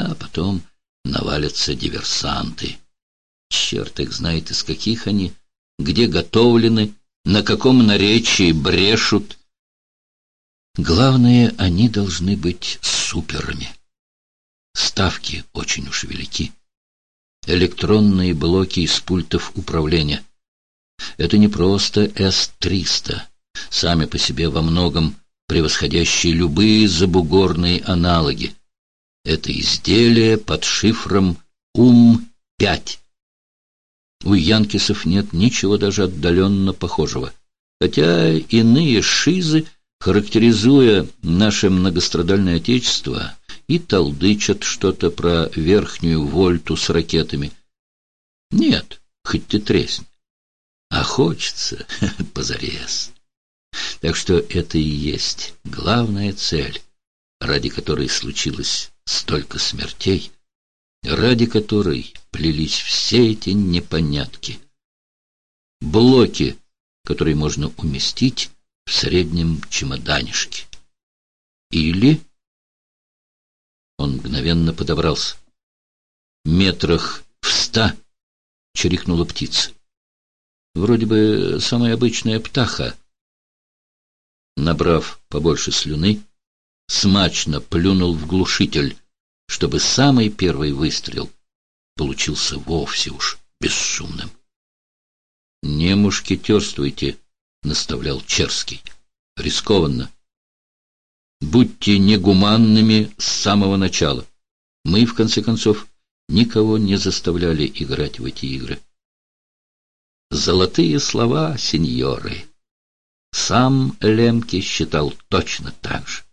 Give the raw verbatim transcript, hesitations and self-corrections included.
А потом навалятся диверсанты. Черт их знает, из каких они, где готовлены, на каком наречии брешут. Главное, они должны быть суперами. Ставки очень уж велики. Электронные блоки из пультов управления. Это не просто эс триста, сами по себе во многом превосходящие любые забугорные аналоги. Это изделие под шифром ум пять. У янкисов нет ничего даже отдаленно похожего. Хотя иные шизы, характеризуя наше многострадальное отечество, и толдычат что-то про верхнюю вольту с ракетами. Нет, хоть ты тресни. А хочется позарез. Так что это и есть главная цель, ради которой случилось столько смертей, ради которой плелись все эти непонятки. Блоки, которые можно уместить в среднем чемоданишке. Или... Он мгновенно подобрался. Метрах в ста чирикнула птица. Вроде бы самая обычная птаха. Набрав побольше слюны, смачно плюнул в глушитель, чтобы самый первый выстрел получился вовсе уж бесшумным. «Не мушкетерствуйте», — наставлял Черский. «Рискованно. Будьте негуманными с самого начала. Мы, в конце концов, никого не заставляли играть в эти игры». Золотые слова, сеньоры. Сам Лемке считал точно так же.